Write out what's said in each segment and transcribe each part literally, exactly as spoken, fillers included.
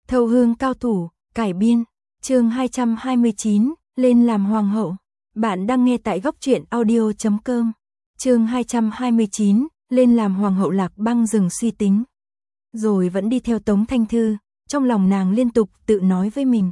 Thâu hương cao thủ, cải biên, chương hai trăm hai mươi chín, lên làm hoàng hậu. Bạn đang nghe tại góc truyện audio chấm com. Chương hai trăm hai mươi chín, lên làm hoàng hậu. Lạc Băng dừng suy tính, rồi vẫn đi theo Tống Thanh Thư, trong lòng nàng liên tục tự nói với mình.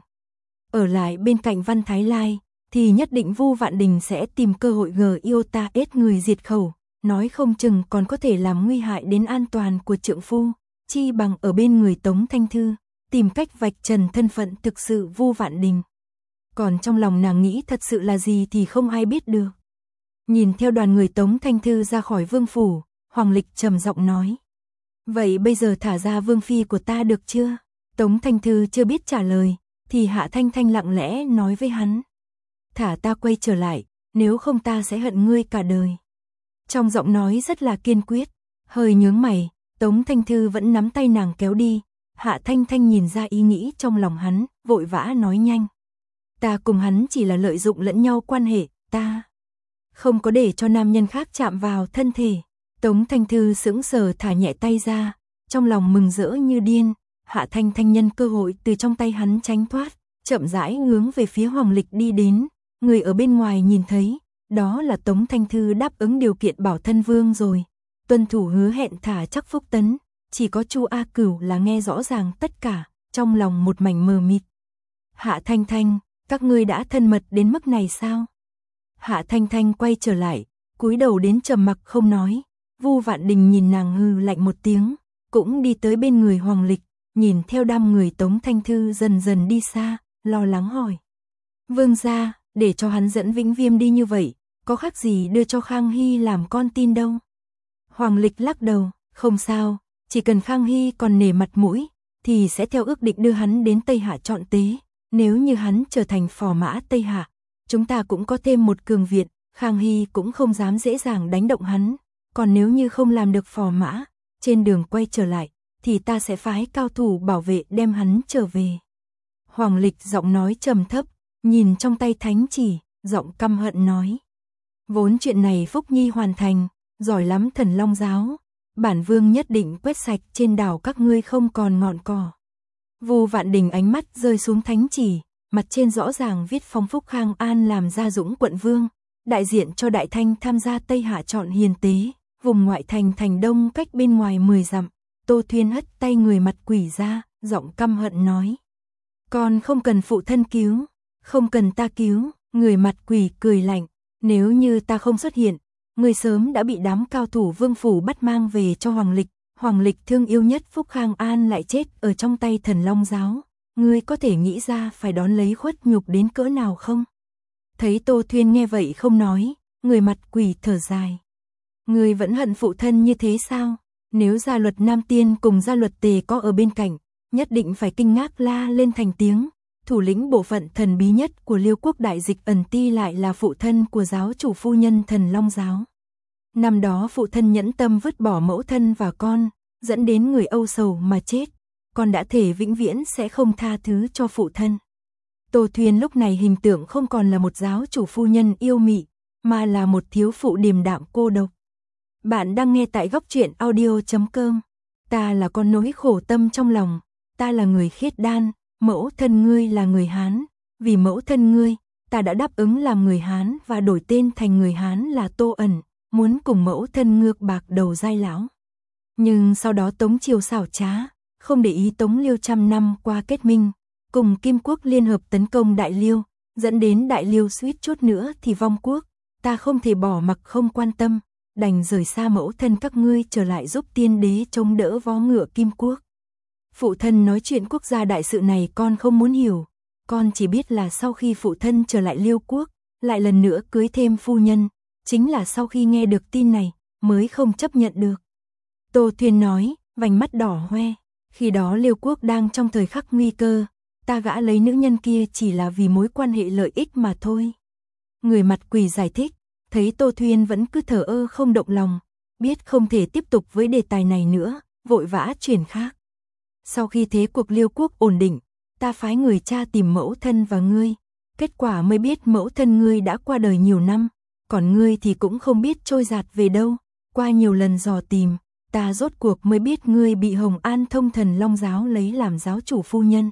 Ở lại bên cạnh Văn Thái Lai, thì nhất định Vu Vạn Đình sẽ tìm cơ hội gờ yêu ta ết người diệt khẩu, nói không chừng còn có thể làm nguy hại đến an toàn của trượng phu, chi bằng ở bên người Tống Thanh Thư, tìm cách vạch trần thân phận thực sự Vu Vạn Đình. Còn trong lòng nàng nghĩ thật sự là gì thì không ai biết được. Nhìn theo đoàn người Tống Thanh Thư ra khỏi vương phủ, Hoàng Lịch trầm giọng nói. Vậy bây giờ thả ra vương phi của ta được chưa? Tống Thanh Thư chưa biết trả lời, thì Hạ Thanh Thanh lặng lẽ nói với hắn. Thả ta quay trở lại, nếu không ta sẽ hận ngươi cả đời. Trong giọng nói rất là kiên quyết, hơi nhướng mày, Tống Thanh Thư vẫn nắm tay nàng kéo đi. Hạ Thanh Thanh nhìn ra ý nghĩ trong lòng hắn, vội vã nói nhanh. Ta cùng hắn chỉ là lợi dụng lẫn nhau quan hệ, ta không có để cho nam nhân khác chạm vào thân thể. Tống Thanh Thư sững sờ thả nhẹ tay ra, trong lòng mừng rỡ như điên. Hạ Thanh Thanh nhân cơ hội từ trong tay hắn tránh thoát, chậm rãi hướng về phía Hoàng Lịch đi đến. Người ở bên ngoài nhìn thấy, đó là Tống Thanh Thư đáp ứng điều kiện bảo thân vương rồi, tuân thủ hứa hẹn thả chắc phúc tấn. Chỉ có Chu A Cửu là nghe rõ ràng tất cả, trong lòng một mảnh mờ mịt. Hạ Thanh Thanh, các ngươi đã thân mật đến mức này sao? Hạ Thanh Thanh quay trở lại, cúi đầu đến trầm mặc không nói. Vu Vạn Đình nhìn nàng hừ lạnh một tiếng, cũng đi tới bên người Hoàng Lịch, nhìn theo đám người Tống Thanh Thư dần dần đi xa, lo lắng hỏi. Vương gia, để cho hắn dẫn Vĩnh Viêm đi như vậy, có khác gì đưa cho Khang Hy làm con tin đâu? Hoàng Lịch lắc đầu, không sao, chỉ cần Khang Hy còn nể mặt mũi, thì sẽ theo ước định đưa hắn đến Tây Hạ chọn tế. Nếu như hắn trở thành phò mã Tây Hạ, chúng ta cũng có thêm một cường viện, Khang Hy cũng không dám dễ dàng đánh động hắn. Còn nếu như không làm được phò mã, trên đường quay trở lại, thì ta sẽ phái cao thủ bảo vệ đem hắn trở về. Hoàng Lịch giọng nói trầm thấp, nhìn trong tay thánh chỉ, giọng căm hận nói. Vốn chuyện này Phúc Nhi hoàn thành, giỏi lắm Thần Long giáo, bản vương nhất định quét sạch trên đảo các ngươi không còn ngọn cỏ. Vu Vạn Đình ánh mắt rơi xuống thánh chỉ, mặt trên rõ ràng viết phong Phúc Khang An làm Gia Dũng quận vương, đại diện cho Đại Thanh tham gia Tây Hạ chọn hiền tế, vùng ngoại thành thành đông cách bên ngoài mười dặm. Tô Thuyên hất tay người mặt quỷ ra, giọng căm hận nói. Con không cần phụ thân cứu, không cần ta cứu. Người mặt quỷ cười lạnh, nếu như ta không xuất hiện, người sớm đã bị đám cao thủ vương phủ bắt mang về cho Hoàng Lịch. Hoàng Lịch thương yêu nhất Phúc Khang An lại chết ở trong tay Thần Long giáo, ngươi có thể nghĩ ra phải đón lấy khuất nhục đến cỡ nào không? Thấy Tô Thuyên nghe vậy không nói, người mặt quỷ thở dài. Ngươi vẫn hận phụ thân như thế sao? Nếu Gia Luật Nam Tiên cùng Gia Luật Tề có ở bên cạnh, nhất định phải kinh ngạc la lên thành tiếng. Thủ lĩnh bộ phận thần bí nhất của Liêu quốc đại dịch ẩn ti lại là phụ thân của giáo chủ phu nhân Thần Long giáo. Năm đó phụ thân nhẫn tâm vứt bỏ mẫu thân và con, dẫn đến người âu sầu mà chết, con đã thể vĩnh viễn sẽ không tha thứ cho phụ thân. Tô Thuyên lúc này hình tượng không còn là một giáo chủ phu nhân yêu mị, mà là một thiếu phụ điềm đạm cô độc. Bạn đang nghe tại góc truyện audio chấm com. Ta là con nỗi khổ tâm trong lòng, ta là người khiết đan, mẫu thân ngươi là người Hán, vì mẫu thân ngươi, ta đã đáp ứng làm người Hán và đổi tên thành người Hán là Tô Ẩn, muốn cùng mẫu thân ngược bạc đầu giai lão. Nhưng sau đó Tống Triều xảo trá, không để ý Tống Liêu trăm năm qua kết minh, cùng Kim Quốc liên hợp tấn công Đại Liêu, dẫn đến Đại Liêu suýt chút nữa thì vong quốc, ta không thể bỏ mặc không quan tâm, đành rời xa mẫu thân các ngươi trở lại giúp tiên đế chống đỡ vó ngựa Kim Quốc. Phụ thân nói chuyện quốc gia đại sự này con không muốn hiểu, con chỉ biết là sau khi phụ thân trở lại Liêu quốc, lại lần nữa cưới thêm phu nhân, chính là sau khi nghe được tin này, mới không chấp nhận được. Tô Thuyên nói, vành mắt đỏ hoe, khi đó Liêu quốc đang trong thời khắc nguy cơ, ta gã lấy nữ nhân kia chỉ là vì mối quan hệ lợi ích mà thôi. Người mặt quỷ giải thích, thấy Tô Thuyên vẫn cứ thờ ơ không động lòng, biết không thể tiếp tục với đề tài này nữa, vội vã chuyển khác. Sau khi thế cuộc Liêu quốc ổn định, ta phái người cha tìm mẫu thân và ngươi, kết quả mới biết mẫu thân ngươi đã qua đời nhiều năm, còn ngươi thì cũng không biết trôi giạt về đâu. Qua nhiều lần dò tìm, ta rốt cuộc mới biết ngươi bị Hồng An Thông Thần Long giáo lấy làm giáo chủ phu nhân.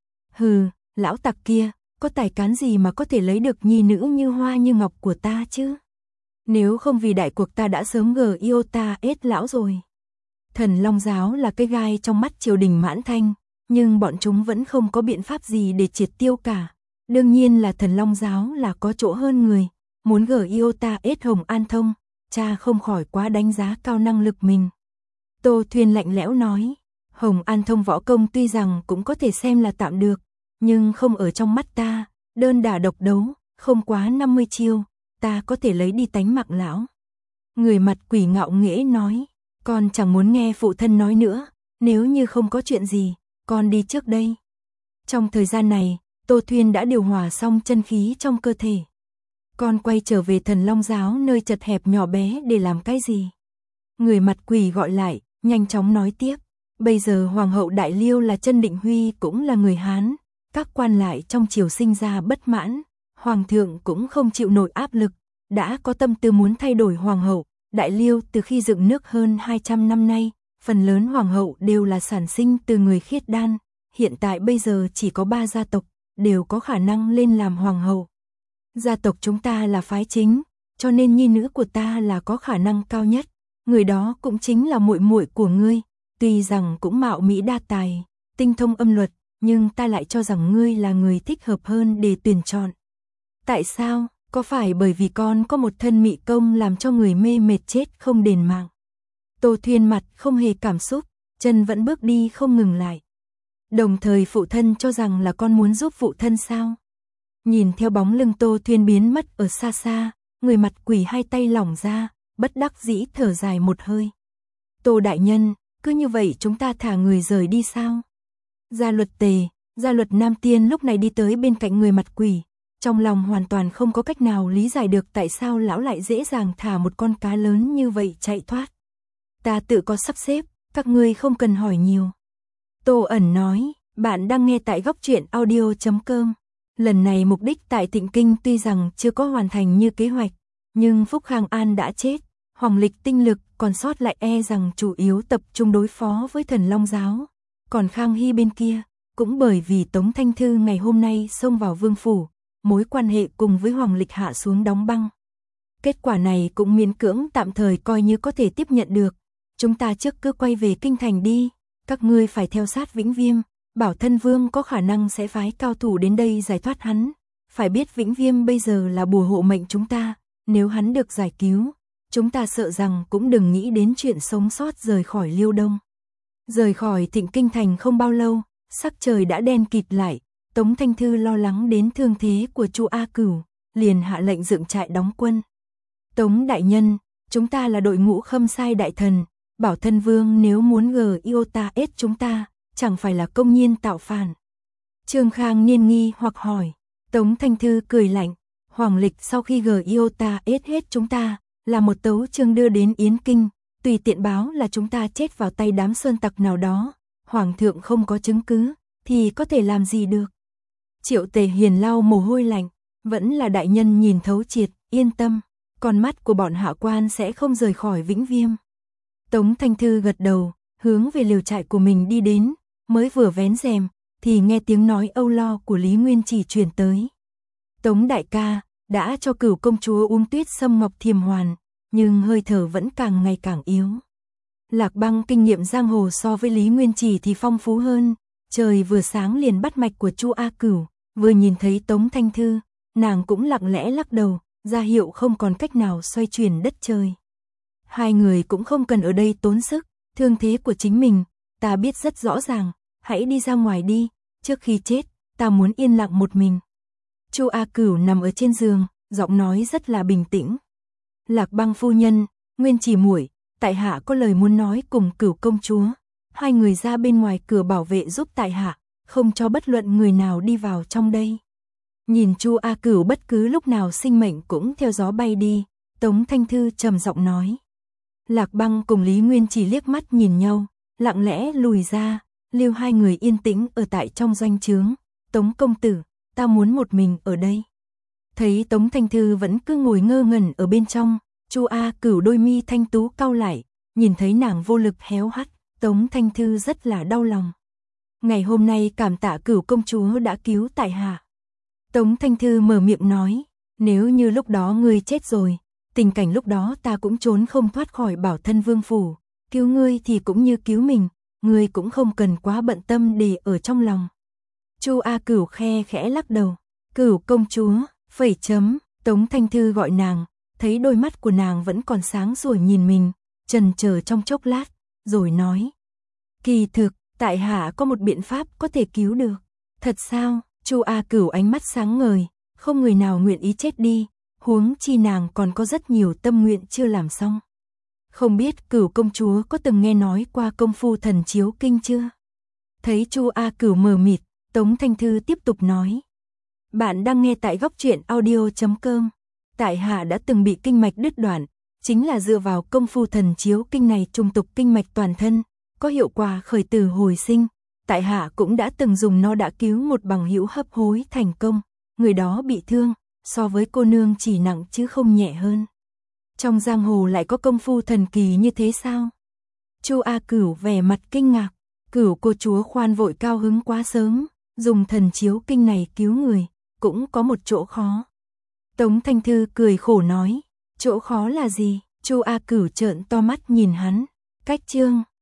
Hừ, lão tặc kia, có tài cán gì mà có thể lấy được nhi nữ như hoa như ngọc của ta chứ? Nếu không vì đại cuộc ta đã sớm gờ yêu ta ết lão rồi. Thần Long giáo là cái gai trong mắt triều đình Mãn Thanh, nhưng bọn chúng vẫn không có biện pháp gì để triệt tiêu cả. Đương nhiên là Thần Long giáo là có chỗ hơn người, muốn gờ yêu ta ết Hồng An Thông, cha không khỏi quá đánh giá cao năng lực mình. Tô Thuyên lạnh lẽo nói, Hồng An Thông võ công tuy rằng cũng có thể xem là tạm được, nhưng không ở trong mắt ta, đơn đả độc đấu, không quá năm mươi chiêu, ta có thể lấy đi tánh mạng lão. Người mặt quỷ ngạo nghễ nói, con chẳng muốn nghe phụ thân nói nữa, nếu như không có chuyện gì, con đi trước đây. Trong thời gian này, Tô Thuyên đã điều hòa xong chân khí trong cơ thể. Con quay trở về Thần Long giáo nơi chật hẹp nhỏ bé để làm cái gì? Người mặt quỷ gọi lại, nhanh chóng nói tiếp. Bây giờ Hoàng hậu Đại Liêu là Chân Định Huy cũng là người Hán, các quan lại trong triều sinh ra bất mãn, Hoàng thượng cũng không chịu nổi áp lực, đã có tâm tư muốn thay đổi Hoàng hậu Đại Liêu. Từ khi dựng nước hơn hai trăm năm nay, phần lớn Hoàng hậu đều là sản sinh từ người khiết đan, hiện tại bây giờ chỉ có ba gia tộc, đều có khả năng lên làm Hoàng hậu. Gia tộc chúng ta là phái chính, cho nên nhi nữ của ta là có khả năng cao nhất, người đó cũng chính là muội muội của ngươi, tuy rằng cũng mạo mỹ đa tài, tinh thông âm luật, nhưng ta lại cho rằng ngươi là người thích hợp hơn để tuyển chọn. Tại sao? Có phải bởi vì con có một thân mị công làm cho người mê mệt chết không đền mạng? Tô Thuyên mặt không hề cảm xúc, chân vẫn bước đi không ngừng lại. Đồng thời phụ thân cho rằng là con muốn giúp phụ thân sao? Nhìn theo bóng lưng Tô Thuyên biến mất ở xa xa, người mặt quỷ hai tay lỏng ra, bất đắc dĩ thở dài một hơi. Tô đại nhân, cứ như vậy chúng ta thả người rời đi sao? Gia luật tề, gia luật Nam Tiên lúc này đi tới bên cạnh người mặt quỷ, trong lòng hoàn toàn không có cách nào lý giải được tại sao lão lại dễ dàng thả một con cá lớn như vậy chạy thoát. Ta tự có sắp xếp, các ngươi không cần hỏi nhiều. Tô Ẩn nói, bạn đang nghe tại góc truyện audio chấm com. Lần này mục đích tại Tịnh Kinh tuy rằng chưa có hoàn thành như kế hoạch, nhưng Phúc Khang An đã chết, Hoàng Lịch tinh lực còn sót lại e rằng chủ yếu tập trung đối phó với Thần Long giáo. Còn Khang Hy bên kia, cũng bởi vì Tống Thanh Thư ngày hôm nay xông vào vương phủ, mối quan hệ cùng với Hoàng Lịch hạ xuống đóng băng. Kết quả này cũng miễn cưỡng tạm thời coi như có thể tiếp nhận được. Chúng ta trước cứ quay về kinh thành đi, các ngươi phải theo sát Vĩnh Viêm, bảo Thân Vương có khả năng sẽ phái cao thủ đến đây giải thoát hắn. Phải biết Vĩnh Viêm bây giờ là bùa hộ mệnh chúng ta, nếu hắn được giải cứu, chúng ta sợ rằng cũng đừng nghĩ đến chuyện sống sót rời khỏi Liêu Đông. Rời khỏi Thịnh Kinh thành không bao lâu, sắc trời đã đen kịt lại, Tống Thanh Thư lo lắng đến thương thế của Chu A Cửu, liền hạ lệnh dựng trại đóng quân. Tống đại nhân, chúng ta là đội ngũ Khâm Sai đại thần, bảo Thân Vương nếu muốn gờ yêu ta ết chúng ta, chẳng phải là công nhiên tạo phản. Trương Khang niên nghi hoặc hỏi, Tống Thanh Thư cười lạnh, Hoàng Lịch sau khi gờ yêu ta ết hết chúng ta, là một tấu chương đưa đến Yến Kinh, tùy tiện báo là chúng ta chết vào tay đám sơn tặc nào đó, Hoàng thượng không có chứng cứ, thì có thể làm gì được. Triệu Tề Hiền lau mồ hôi lạnh, vẫn là đại nhân nhìn thấu triệt, yên tâm, con mắt của bọn hạ quan sẽ không rời khỏi Vĩnh Viêm. Tống Thanh Thư gật đầu, hướng về liều trại của mình đi đến, mới vừa vén rèm, thì nghe tiếng nói âu lo của Lý Nguyên Chỉ truyền tới. Tống đại ca, đã cho Cửu công chúa uống tuyết sâm ngọc thiềm hoàn, nhưng hơi thở vẫn càng ngày càng yếu. Lạc Băng kinh nghiệm giang hồ so với Lý Nguyên Chỉ thì phong phú hơn, trời vừa sáng liền bắt mạch của Chu A Cửu, vừa nhìn thấy Tống Thanh Thư, nàng cũng lặng lẽ lắc đầu, ra hiệu không còn cách nào xoay chuyển đất trời. Hai người cũng không cần ở đây tốn sức, thương thế của chính mình, ta biết rất rõ ràng, hãy đi ra ngoài đi, trước khi chết, ta muốn yên lặng một mình. Chu A Cửu nằm ở trên giường, giọng nói rất là bình tĩnh. Lạc Băng phu nhân, Nguyên Chỉ muội, tại hạ có lời muốn nói cùng Cửu công chúa. Hai người ra bên ngoài cửa bảo vệ giúp tại hạ, không cho bất luận người nào đi vào trong đây. Nhìn Chu A Cửu bất cứ lúc nào sinh mệnh cũng theo gió bay đi, Tống Thanh Thư trầm giọng nói. Lạc Băng cùng Lý Nguyên Chỉ liếc mắt nhìn nhau, lặng lẽ lùi ra, lưu hai người yên tĩnh ở tại trong doanh trướng. Tống công tử, ta muốn một mình ở đây. Thấy Tống Thanh Thư vẫn cứ ngồi ngơ ngẩn ở bên trong, Chu A Cửu đôi mi thanh tú cau lại, nhìn thấy nàng vô lực héo hắt, Tống Thanh Thư rất là đau lòng. Ngày hôm nay cảm tạ Cửu công chúa đã cứu tại hạ. Tống Thanh Thư mở miệng nói, nếu như lúc đó ngươi chết rồi, tình cảnh lúc đó ta cũng trốn không thoát khỏi Bảo Thân Vương phủ, cứu ngươi thì cũng như cứu mình, ngươi cũng không cần quá bận tâm để ở trong lòng. Chu A Cửu khe khẽ lắc đầu, Cửu công chúa, phẩy chấm, Tống Thanh Thư gọi nàng, thấy đôi mắt của nàng vẫn còn sáng sủa nhìn mình, chần chờ trong chốc lát, rồi nói, kỳ thực, tại hạ có một biện pháp có thể cứu được. Thật sao? Chu A Cửu ánh mắt sáng ngời, không người nào nguyện ý chết đi, huống chi nàng còn có rất nhiều tâm nguyện chưa làm xong. Không biết Cửu công chúa có từng nghe nói qua công phu thần chiếu kinh chưa? Thấy Chu A Cửu mờ mịt, Tống Thanh Thư tiếp tục nói. Bạn đang nghe tại góc truyện audio chấm com. Tại hạ đã từng bị kinh mạch đứt đoạn, chính là dựa vào công phu thần chiếu kinh này trùng tục kinh mạch toàn thân, có hiệu quả khởi tử hồi sinh. Tại hạ cũng đã từng dùng nó đã cứu một bằng hữu hấp hối thành công, người đó bị thương, so với cô nương chỉ nặng chứ không nhẹ hơn. Trong giang hồ lại có công phu thần kỳ như thế sao? Chu A Cửu vẻ mặt kinh ngạc, Cửu cô chúa khoan vội cao hứng quá sớm, dùng thần chiếu kinh này cứu người, cũng có một chỗ khó. Tống Thanh Thư cười khổ nói, chỗ khó là gì? Chu A Cửu trợn to mắt nhìn hắn, cách chương